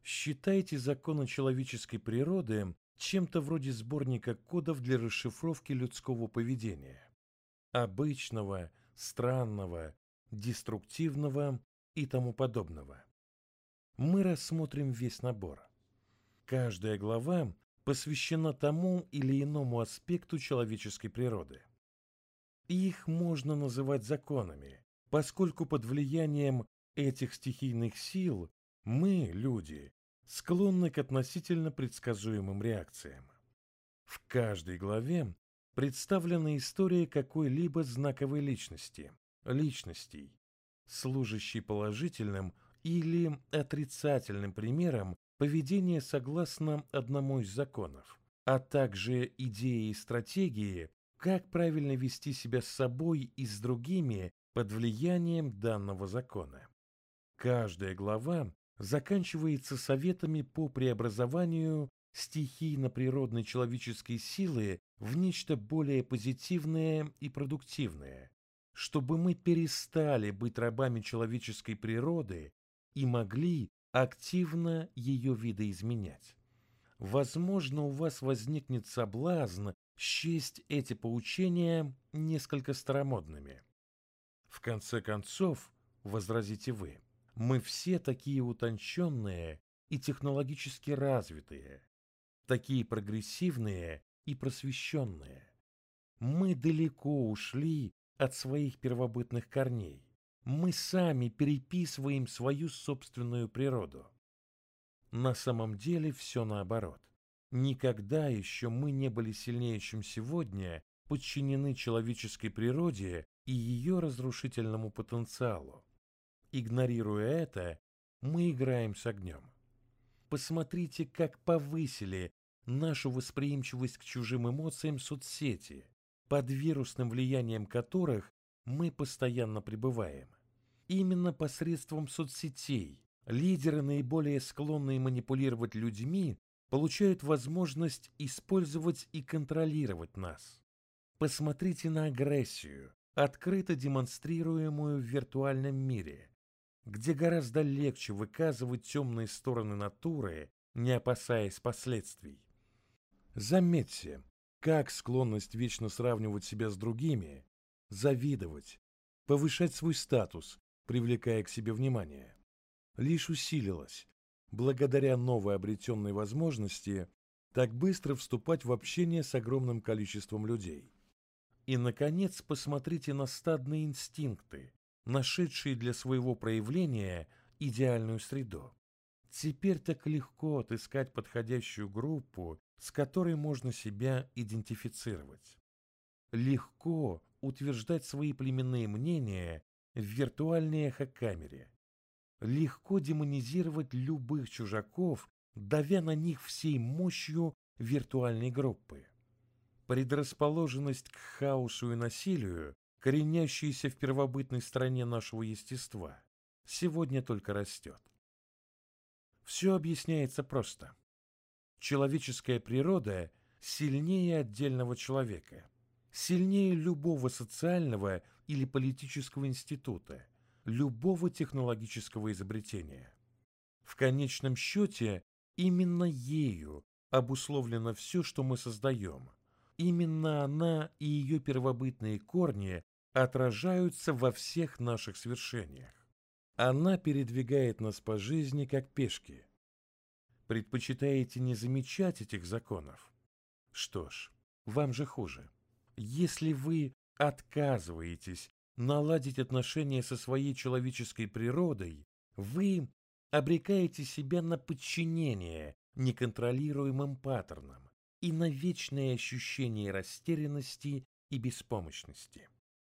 Считайте законы человеческой природы чем-то вроде сборника кодов для расшифровки людского поведения. Обычного, странного, деструктивного и тому подобного. Мы рассмотрим весь набор. Каждая глава посвящена тому или иному аспекту человеческой природы. Их можно называть законами, поскольку под влиянием этих стихийных сил мы, люди, склонны к относительно предсказуемым реакциям. В каждой главе представлена история какой-либо знаковой личности, личностей, служащей положительным или отрицательным примером поведения согласно одному из законов, а также идеи и стратегии, как правильно вести себя с собой и с другими под влиянием данного закона. Каждая глава заканчивается советами по преобразованию стихийно-природной человеческой силы в нечто более позитивное и продуктивное, чтобы мы перестали быть рабами человеческой природы и могли активно ее видоизменять. Возможно, у вас возникнет соблазн счесть эти поучения несколько старомодными. В конце концов, возразите вы, мы все такие утонченные и технологически развитые, такие прогрессивные и просвещенные. Мы далеко ушли от своих первобытных корней. Мы сами переписываем свою собственную природу. На самом деле все наоборот. Никогда еще мы не были сильнее, чем сегодня, подчинены человеческой природе и ее разрушительному потенциалу. Игнорируя это, мы играем с огнем. Посмотрите, как повысили нашу восприимчивость к чужим эмоциям соцсети, под вирусным влиянием которых мы постоянно пребываем. Именно посредством соцсетей лидеры, наиболее склонные манипулировать людьми, получают возможность использовать и контролировать нас. Посмотрите на агрессию, открыто демонстрируемую в виртуальном мире, где гораздо легче выказывать темные стороны натуры, не опасаясь последствий. Заметьте, как склонность вечно сравнивать себя с другими, завидовать, повышать свой статус, привлекая к себе внимание, лишь усилилась благодаря новой обретенной возможности так быстро вступать в общение с огромным количеством людей. И, наконец, посмотрите на стадные инстинкты, нашедшие для своего проявления идеальную среду. Теперь так легко отыскать подходящую группу, с которой можно себя идентифицировать. Легко утверждать свои племенные мнения в виртуальной эхокамере. Легко демонизировать любых чужаков, давя на них всей мощью виртуальной группы. Предрасположенность к хаосу и насилию, коренящаяся в первобытной стороне нашего естества, сегодня только растет. Все объясняется просто. Человеческая природа сильнее отдельного человека, сильнее любого социального или политического института, любого технологического изобретения. В конечном счете, именно ею обусловлено все, что мы создаем. Именно она и ее первобытные корни отражаются во всех наших свершениях. Она передвигает нас по жизни, как пешки. Предпочитаете не замечать этих законов? Что ж, вам же хуже. Если вы отказываетесь наладить отношения со своей человеческой природой, вы обрекаете себя на подчинение неконтролируемым паттернам и на вечное ощущение растерянности и беспомощности.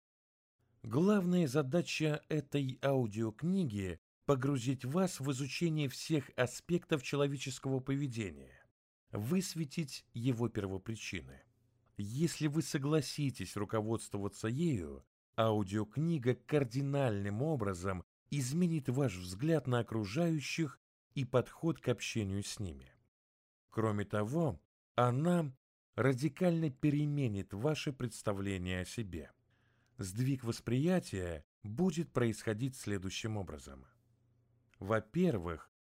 Главная задача этой аудиокниги – погрузить вас в изучение всех аспектов человеческого поведения, высветить его первопричины. Если вы согласитесь руководствоваться ею, аудиокнига кардинальным образом изменит ваш взгляд на окружающих и подход к общению с ними. Кроме того, она радикально переменит ваше представление о себе. Сдвиг восприятия будет происходить следующим образом. Во-первых,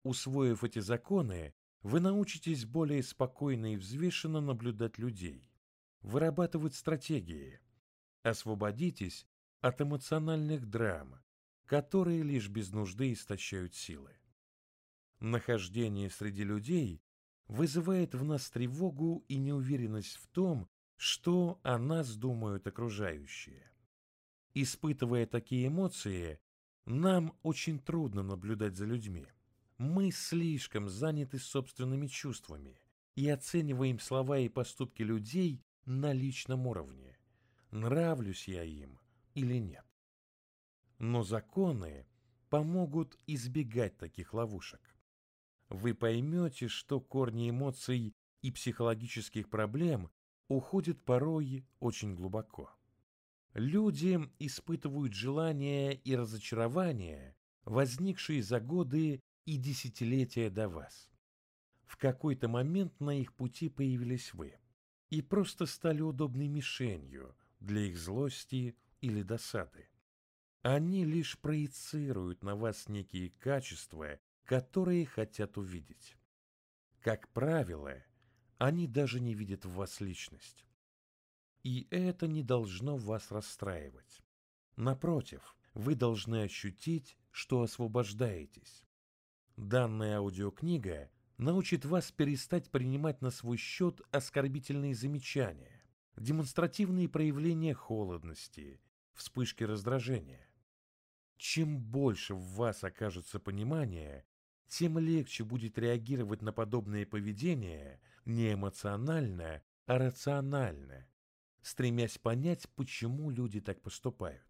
Усвоив эти законы, вы научитесь более спокойно и взвешенно наблюдать людей, вырабатывать стратегии, освободитесь от эмоциональных драм, которые лишь без нужды истощают силы. Нахождение среди людей вызывает в нас тревогу и неуверенность в том, что о нас думают окружающие. Испытывая такие эмоции, нам очень трудно наблюдать за людьми. Мы слишком заняты собственными чувствами и оцениваем слова и поступки людей на личном уровне. Нравлюсь я им или нет. Но законы помогут избегать таких ловушек. Вы поймете, что корни эмоций и психологических проблем уходят порой очень глубоко. Люди испытывают желания и разочарования, возникшие за годы и десятилетия до вас. В какой-то момент на их пути появились вы и просто стали удобной мишенью для их злости или досады. Они лишь проецируют на вас некие качества, которые хотят увидеть. Как правило, они даже не видят в вас личность. И это не должно вас расстраивать. Напротив, вы должны ощутить, что освобождаетесь. Данная аудиокнига научит вас перестать принимать на свой счет оскорбительные замечания, демонстративные проявления холодности, вспышки раздражения. Чем больше в вас окажется понимания, тем легче будет реагировать на подобное поведение не эмоционально, а рационально, стремясь понять, почему люди так поступают.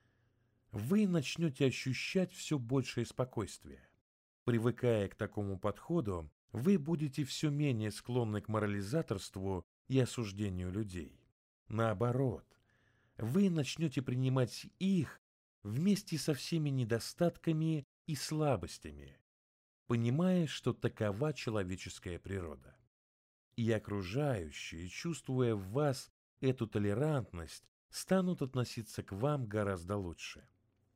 Вы начнете ощущать все большее спокойствие. Привыкая к такому подходу, вы будете все менее склонны к морализаторству и осуждению людей. Наоборот, вы начнете принимать их вместе со всеми недостатками и слабостями, понимая, что такова человеческая природа. И окружающие, чувствуя в вас эту толерантность, станут относиться к вам гораздо лучше.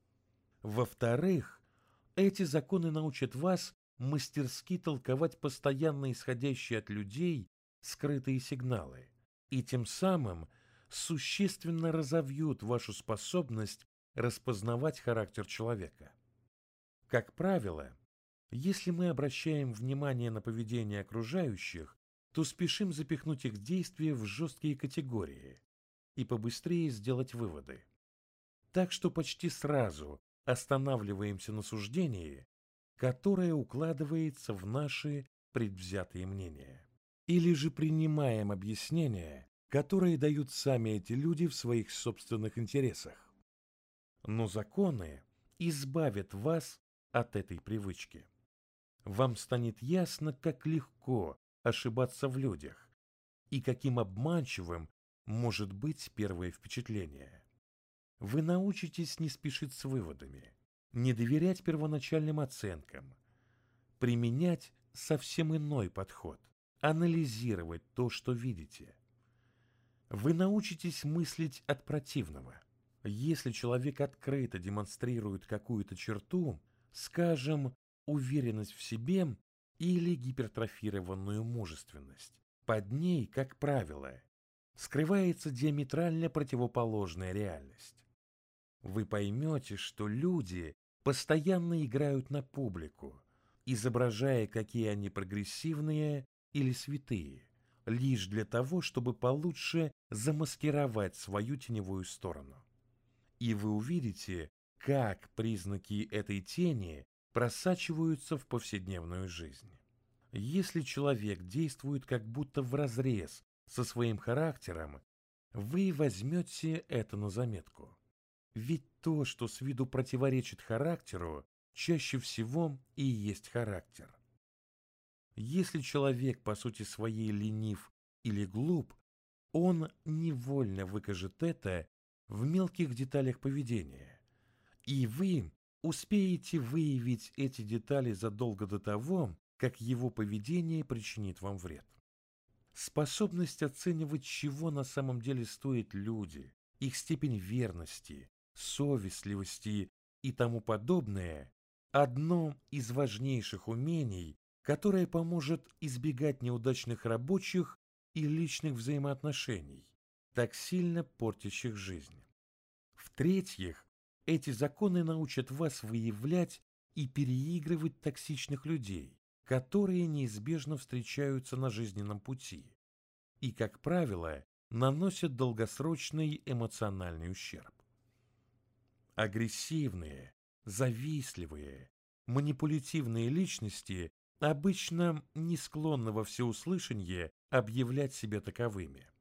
Во-вторых, эти законы научат вас мастерски толковать постоянно исходящие от людей скрытые сигналы и тем самым существенно разовьют вашу способность распознавать характер человека. Как правило, если мы обращаем внимание на поведение окружающих, то спешим запихнуть их действия в жесткие категории и побыстрее сделать выводы. Так что почти сразу останавливаемся на суждении, которое укладывается в наши предвзятые мнения. Или же принимаем объяснения, которые дают сами эти люди в своих собственных интересах. Но законы избавят вас от этой привычки. Вам станет ясно, как легко ошибаться в людях и каким обманчивым может быть первое впечатление. Вы научитесь не спешить с выводами, не доверять первоначальным оценкам, применять совсем иной подход, анализировать то, что видите. Вы научитесь мыслить от противного. Если человек открыто демонстрирует какую-то черту, скажем, уверенность в себе или гипертрофированную мужественность, под ней, как правило, скрывается диаметрально противоположная реальность. Вы поймете, что люди постоянно играют на публику, изображая, какие они прогрессивные или святые, лишь для того, чтобы получше замаскировать свою теневую сторону. И вы увидите, как признаки этой тени просачиваются в повседневную жизнь. Если человек действует как будто вразрез со своим характером, вы возьмете это на заметку. Ведь то, что с виду противоречит характеру, чаще всего и есть характер. Если человек по сути своей ленив или глуп, он невольно выкажет это в мелких деталях поведения, и вы успеете выявить эти детали задолго до того, как его поведение причинит вам вред. Способность оценивать, чего на самом деле стоят люди, их степень верности, совестливости и тому подобное одно из важнейших умений, которое поможет избегать неудачных рабочих и личных взаимоотношений, так сильно портящих жизнь. В-третьих, эти законы научат вас выявлять и переигрывать токсичных людей, которые неизбежно встречаются на жизненном пути и, как правило, наносят долгосрочный эмоциональный ущерб. Агрессивные, завистливые, манипулятивные личности обычно не склонны во всеуслышание объявлять себя таковыми.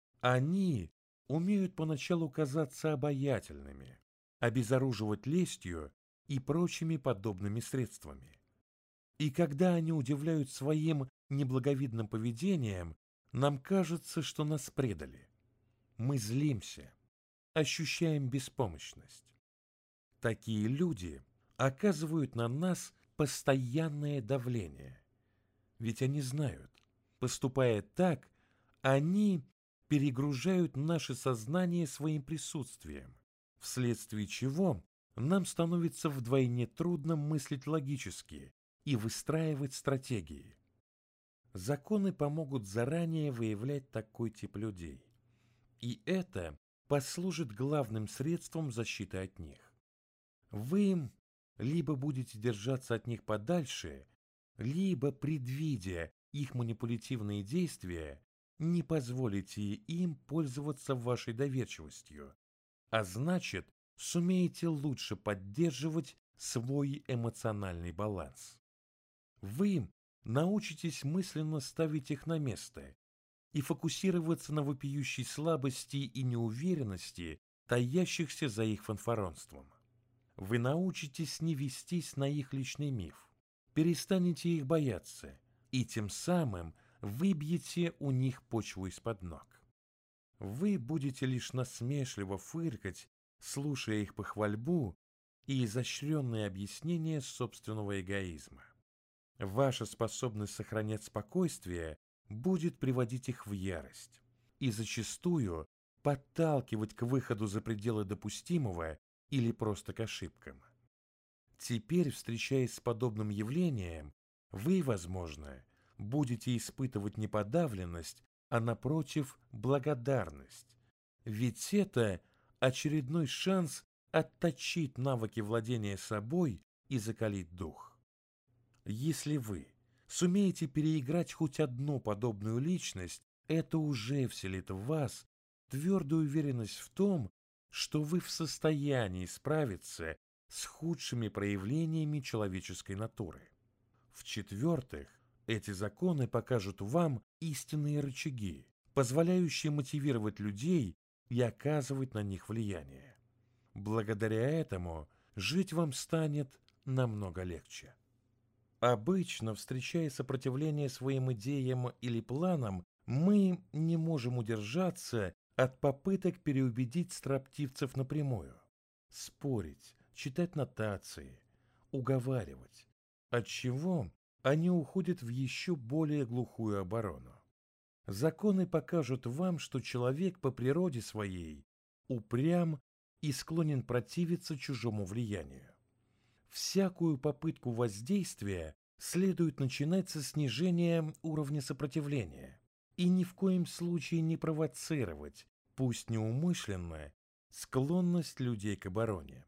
Они умеют поначалу казаться обаятельными, обезоруживать лестью и прочими подобными средствами. И когда они удивляют своим неблаговидным поведением, нам кажется, что нас предали. Мы злимся, ощущаем беспомощность. Такие люди оказывают на нас постоянное давление, ведь они знают, поступая так, они перегружают наше сознание своим присутствием, вследствие чего нам становится вдвойне трудно мыслить логически и выстраивать стратегии. Законы помогут заранее выявлять такой тип людей, и это послужит главным средством защиты от них. Вы либо будете держаться от них подальше, либо, предвидя их манипулятивные действия, не позволите им пользоваться вашей доверчивостью, а значит, сумеете лучше поддерживать свой эмоциональный баланс. Вы научитесь мысленно ставить их на место и фокусироваться на вопиющей слабости и неуверенности, таящихся за их фанфаронством. Вы научитесь не вестись на их личный миф, перестанете их бояться и тем самым выбьете у них почву из-под ног. Вы будете лишь насмешливо фыркать, слушая их похвальбу и изощренные объяснения собственного эгоизма. Ваша способность сохранять спокойствие будет приводить их в ярость и зачастую подталкивать к выходу за пределы допустимого или просто к ошибкам. Теперь, встречаясь с подобным явлением, вы, возможно, будете испытывать не подавленность, а напротив благодарность. Ведь это очередной шанс отточить навыки владения собой и закалить дух. Если вы сумеете переиграть хоть одну подобную личность, это уже вселит в вас твердую уверенность в том, что вы в состоянии справиться с худшими проявлениями человеческой натуры. В-четвертых, эти законы покажут вам истинные рычаги, позволяющие мотивировать людей и оказывать на них влияние. Благодаря этому жить вам станет намного легче. Обычно, встречая сопротивление своим идеям или планам, мы не можем удержаться от попыток переубедить строптивцев напрямую, спорить, читать нотации, уговаривать, отчего они уходят в еще более глухую оборону. Законы покажут вам, что человек по природе своей упрям и склонен противиться чужому влиянию. Всякую попытку воздействия следует начинать со снижения уровня сопротивления и ни в коем случае не провоцировать, пусть неумышленно, склонность людей к обороне.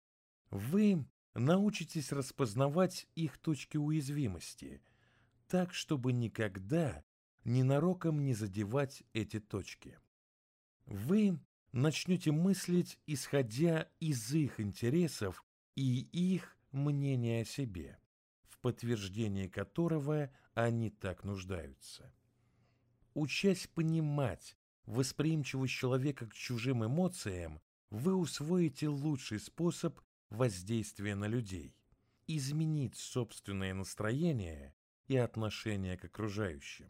Вы научитесь распознавать их точки уязвимости, так, чтобы никогда ненароком не задевать эти точки. Вы начнете мыслить, исходя из их интересов и их мнения о себе, в подтверждении которого они так нуждаются. Учась понимать восприимчивость человека к чужим эмоциям, вы усвоите лучший способ воздействия на людей, изменить собственное настроение и отношение к окружающим.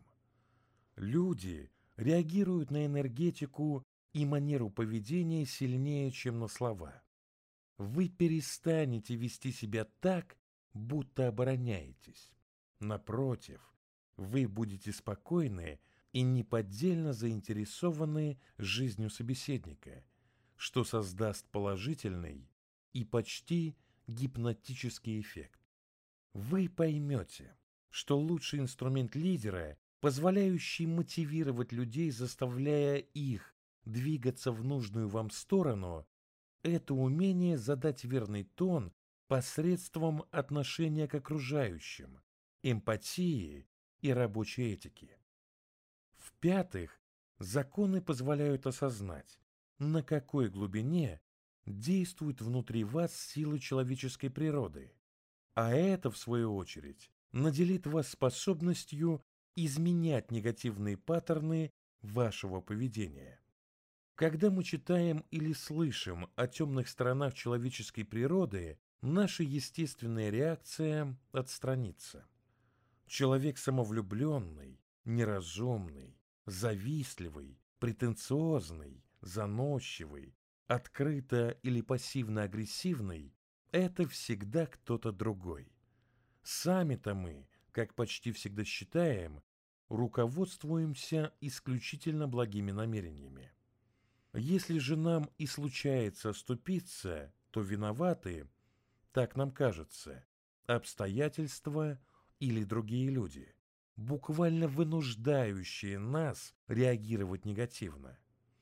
Люди реагируют на энергетику и манеру поведения сильнее, чем на слова. Вы перестанете вести себя так, будто обороняетесь. Напротив, вы будете спокойны и неподдельно заинтересованы жизнью собеседника, что создаст положительный и почти гипнотический эффект. Вы поймете, что лучший инструмент лидера, позволяющий мотивировать людей, заставляя их двигаться в нужную вам сторону, это умение задать верный тон посредством отношения к окружающим, эмпатии и рабочей этики. В-пятых, законы позволяют осознать, на какой глубине действуют внутри вас силы человеческой природы, а это, в свою очередь, наделит вас способностью изменять негативные паттерны вашего поведения. Когда мы читаем или слышим о темных сторонах человеческой природы, наша естественная реакция – отстраниться. Человек самовлюбленный, неразумный, завистливый, претенциозный, заносчивый, открыто или пассивно-агрессивный – это всегда кто-то другой. Сами-то мы, как почти всегда считаем, руководствуемся исключительно благими намерениями. Если же нам и случается оступиться, то виноваты, так нам кажется, обстоятельства или другие люди, буквально вынуждающие нас реагировать негативно.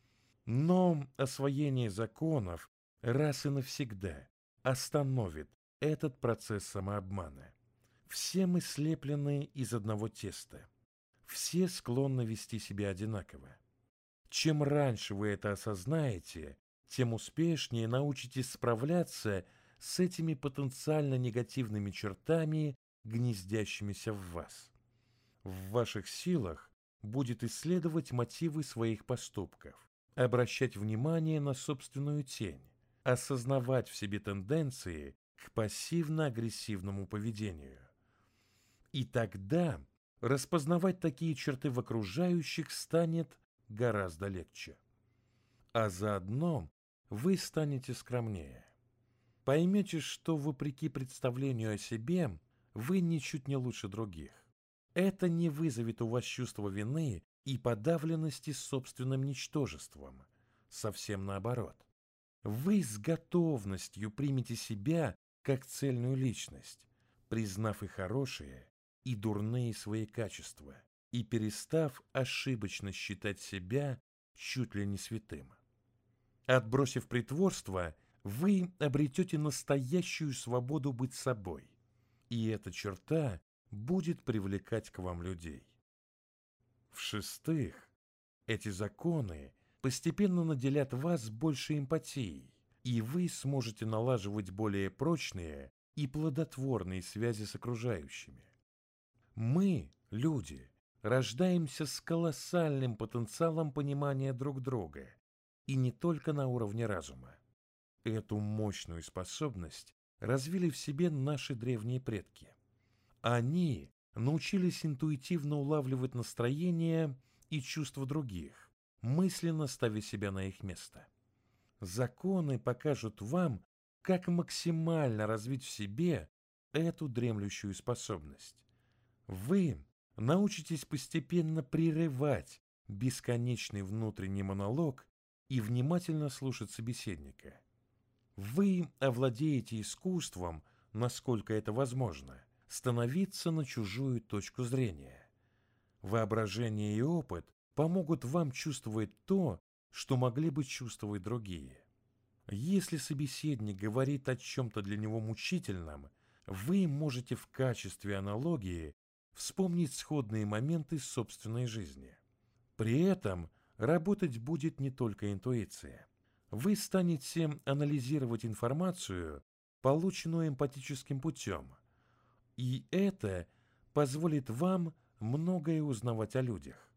Но освоение законов раз и навсегда остановит этот процесс самообмана. Все мы слеплены из одного теста. Все склонны вести себя одинаково. Чем раньше вы это осознаете, тем успешнее научитесь справляться с этими потенциально негативными чертами, гнездящимися в вас. В ваших силах будет исследовать мотивы своих поступков, обращать внимание на собственную тень, осознавать в себе тенденции к пассивно-агрессивному поведению. И тогда распознавать такие черты в окружающих станет гораздо легче. А заодно вы станете скромнее. Поймете, что вопреки представлению о себе вы ничуть не лучше других. Это не вызовет у вас чувства вины и подавленности собственным ничтожеством. Совсем наоборот. Вы с готовностью примете себя как цельную личность, признав и хорошие, и дурные свои качества, и перестав ошибочно считать себя чуть ли не святым. Отбросив притворство, вы обретете настоящую свободу быть собой, и эта черта будет привлекать к вам людей. В-шестых, эти законы постепенно наделят вас большей эмпатией, и вы сможете налаживать более прочные и плодотворные связи с окружающими. Мы, люди, рождаемся с колоссальным потенциалом понимания друг друга, и не только на уровне разума. Эту мощную способность развили в себе наши древние предки. Они научились интуитивно улавливать настроение и чувства других, мысленно ставя себя на их место. Законы покажут вам, как максимально развить в себе эту дремлющую способность. Вы научитесь постепенно прерывать бесконечный внутренний монолог и внимательно слушать собеседника. Вы овладеете искусством, насколько это возможно, становиться на чужую точку зрения. Воображение и опыт помогут вам чувствовать то, что могли бы чувствовать другие. Если собеседник говорит о чем-то для него мучительном, вы можете в качестве аналогии вспомнить сходные моменты собственной жизни. При этом работать будет не только интуиция. Вы станете анализировать информацию, полученную эмпатическим путем, и это позволит вам многое узнавать о людях.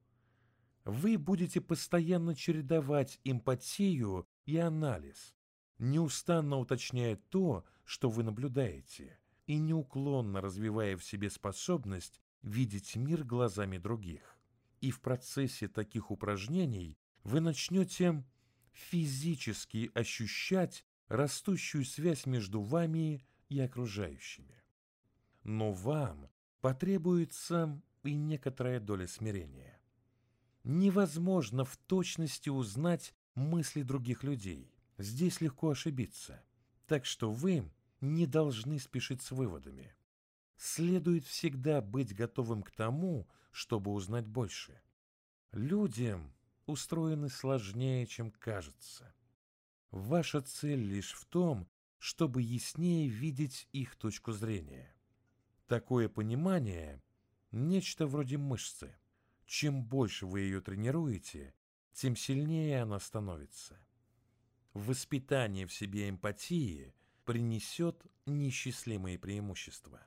Вы будете постоянно чередовать эмпатию и анализ, неустанно уточняя то, что вы наблюдаете, и неуклонно развивая в себе способность видеть мир глазами других. И в процессе таких упражнений вы начнете физически ощущать растущую связь между вами и окружающими. Но вам потребуется и некоторая доля смирения. Невозможно в точности узнать мысли других людей. Здесь легко ошибиться. Так что вы не должны спешить с выводами. Следует всегда быть готовым к тому, чтобы узнать больше. Люди устроены сложнее, чем кажется. Ваша цель лишь в том, чтобы яснее видеть их точку зрения. Такое понимание – нечто вроде мышцы. Чем больше вы ее тренируете, тем сильнее она становится. Воспитание в себе эмпатии принесет неисчислимые преимущества.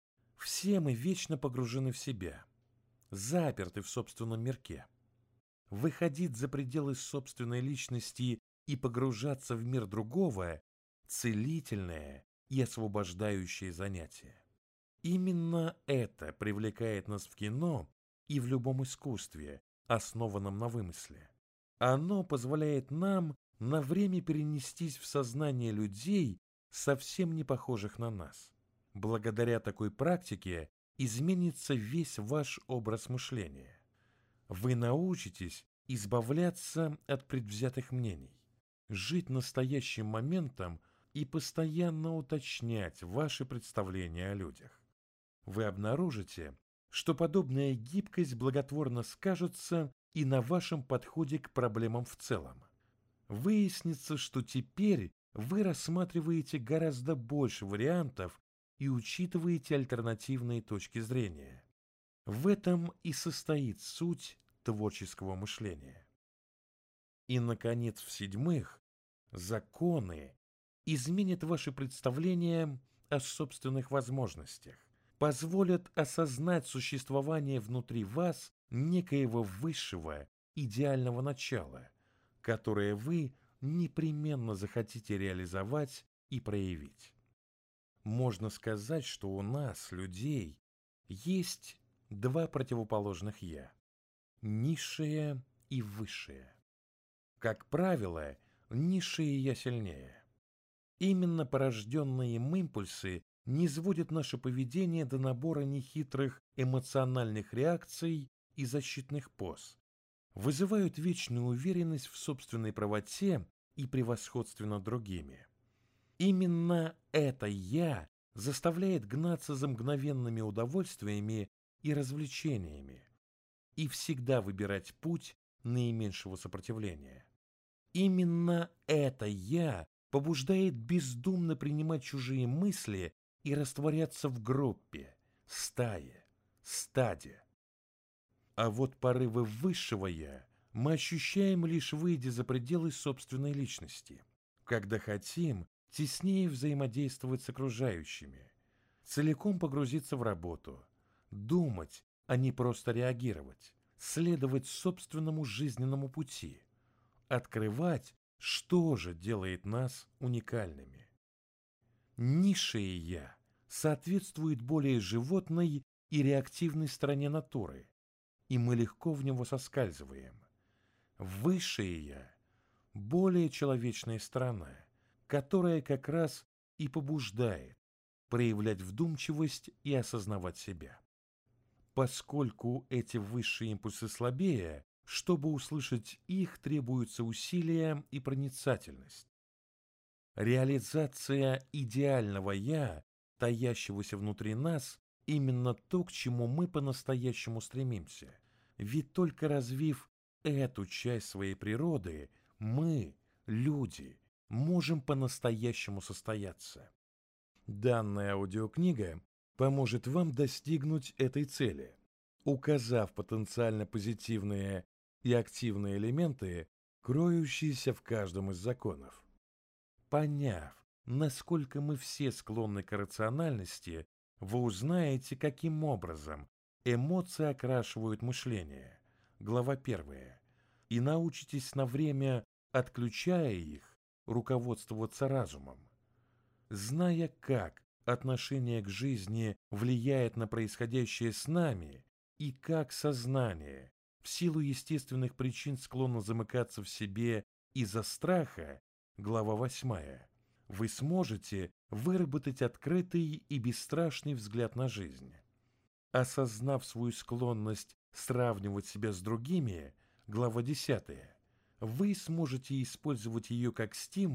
Все мы вечно погружены в себя, заперты в собственном мирке. Выходить за пределы собственной личности и погружаться в мир другого – целительное и освобождающее занятие. Именно это привлекает нас в кино и в любом искусстве, основанном на вымысле. Оно позволяет нам на время перенестись в сознание людей, совсем не похожих на нас. Благодаря такой практике изменится весь ваш образ мышления. Вы научитесь избавляться от предвзятых мнений, жить настоящим моментом и постоянно уточнять ваши представления о людях. Вы обнаружите, что подобная гибкость благотворно скажется и на вашем подходе к проблемам в целом. Выяснится, что теперь вы рассматриваете гораздо больше вариантов и учитываете альтернативные точки зрения. В этом и состоит суть творческого мышления. И, наконец, в-седьмых, законы изменят ваши представления о собственных возможностях, позволят осознать существование внутри вас некоего высшего идеального начала, которое вы непременно захотите реализовать и проявить. Можно сказать, что у нас, людей, есть два противоположных «я» – низшее и высшее. Как правило, низшее «я» сильнее. Именно порожденные им импульсы низводят наше поведение до набора нехитрых эмоциональных реакций и защитных поз, вызывают вечную уверенность в собственной правоте и превосходстве над другими. Именно это «я» заставляет гнаться за мгновенными удовольствиями и развлечениями и всегда выбирать путь наименьшего сопротивления. Именно это «я» побуждает бездумно принимать чужие мысли и растворяться в группе, стае, стаде. А вот порывы высшего «я» мы ощущаем, лишь выйдя за пределы собственной личности, когда хотим теснее взаимодействовать с окружающими, целиком погрузиться в работу, думать, а не просто реагировать, следовать собственному жизненному пути, открывать, что же делает нас уникальными. Низшее «я» соответствует более животной и реактивной стороне натуры, и мы легко в него соскальзываем. Высшее «я» – более человечная сторона, которая как раз и побуждает проявлять вдумчивость и осознавать себя. Поскольку эти высшие импульсы слабее, чтобы услышать их, требуются усилия и проницательность. Реализация идеального «я», таящегося внутри нас, именно то, к чему мы по-настоящему стремимся. Ведь только развив эту часть своей природы, мы, люди, можем по-настоящему состояться. Данная аудиокнига поможет вам достигнуть этой цели, указав потенциально позитивные и активные элементы, кроющиеся в каждом из законов. Поняв, насколько мы все склонны к рациональности, вы узнаете, каким образом эмоции окрашивают мышление, глава 1, и научитесь на время, отключая их, руководствоваться разумом. Зная, как отношение к жизни влияет на происходящее с нами и как сознание в силу естественных причин склонно замыкаться в себе из-за страха, глава 8, вы сможете выработать открытый и бесстрашный взгляд на жизнь. Осознав свою склонность сравнивать себя с другими, глава 10, вы сможете использовать ее как стимул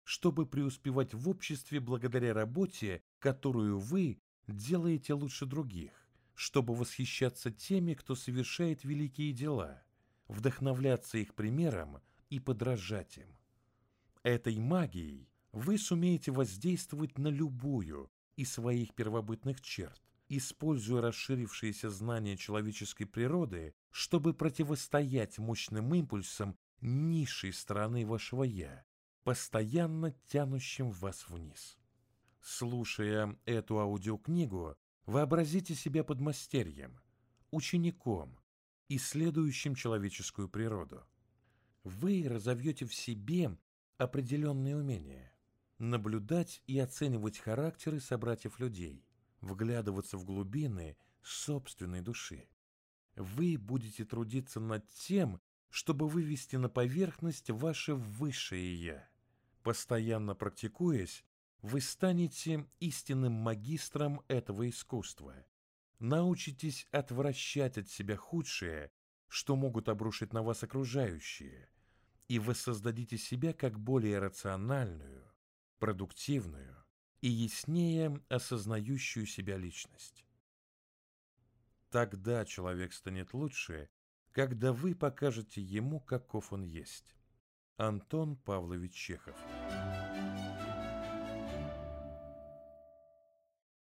чтобы преуспевать в обществе благодаря работе, которую вы делаете лучше других, чтобы восхищаться теми, кто совершает великие дела, вдохновляться их примером и подражать им. Этой магией вы сумеете воздействовать на любую из своих первобытных черт, используя расширившиеся знания человеческой природы, чтобы противостоять мощным импульсам низшей стороны вашего «я», постоянно тянущим вас вниз. Слушая эту аудиокнигу, вообразите себя подмастерьем, учеником, исследующим человеческую природу. Вы разовьете в себе определенные умения: наблюдать и оценивать характеры собратьев людей, вглядываться в глубины собственной души. Вы будете трудиться над тем, чтобы вывести на поверхность ваше высшее «я». Постоянно практикуясь, вы станете истинным магистром этого искусства, научитесь отвращать от себя худшее, что могут обрушить на вас окружающие, и воссоздадите себя как более рациональную, продуктивную и яснее осознающую себя личность. Тогда человек станет лучше, когда вы покажете ему, каков он есть. Антон Павлович Чехов.